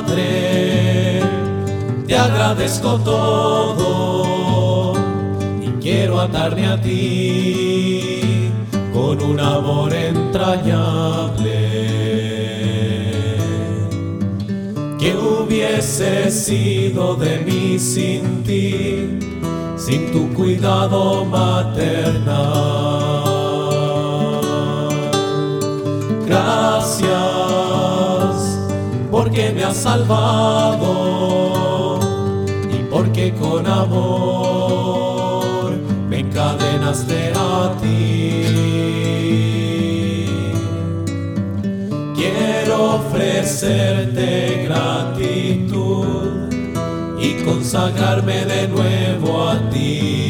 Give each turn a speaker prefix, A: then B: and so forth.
A: Padre, te agradezco todo y quiero atarme a ti con un amor entrañable. ¿Qué hubiese sido de mí sin ti, sin tu cuidado maternal? Gracias porque me has salvado y porque con amor me encadenaste a ti. Quiero ofrecerte gratitud y consagrarme de nuevo a ti.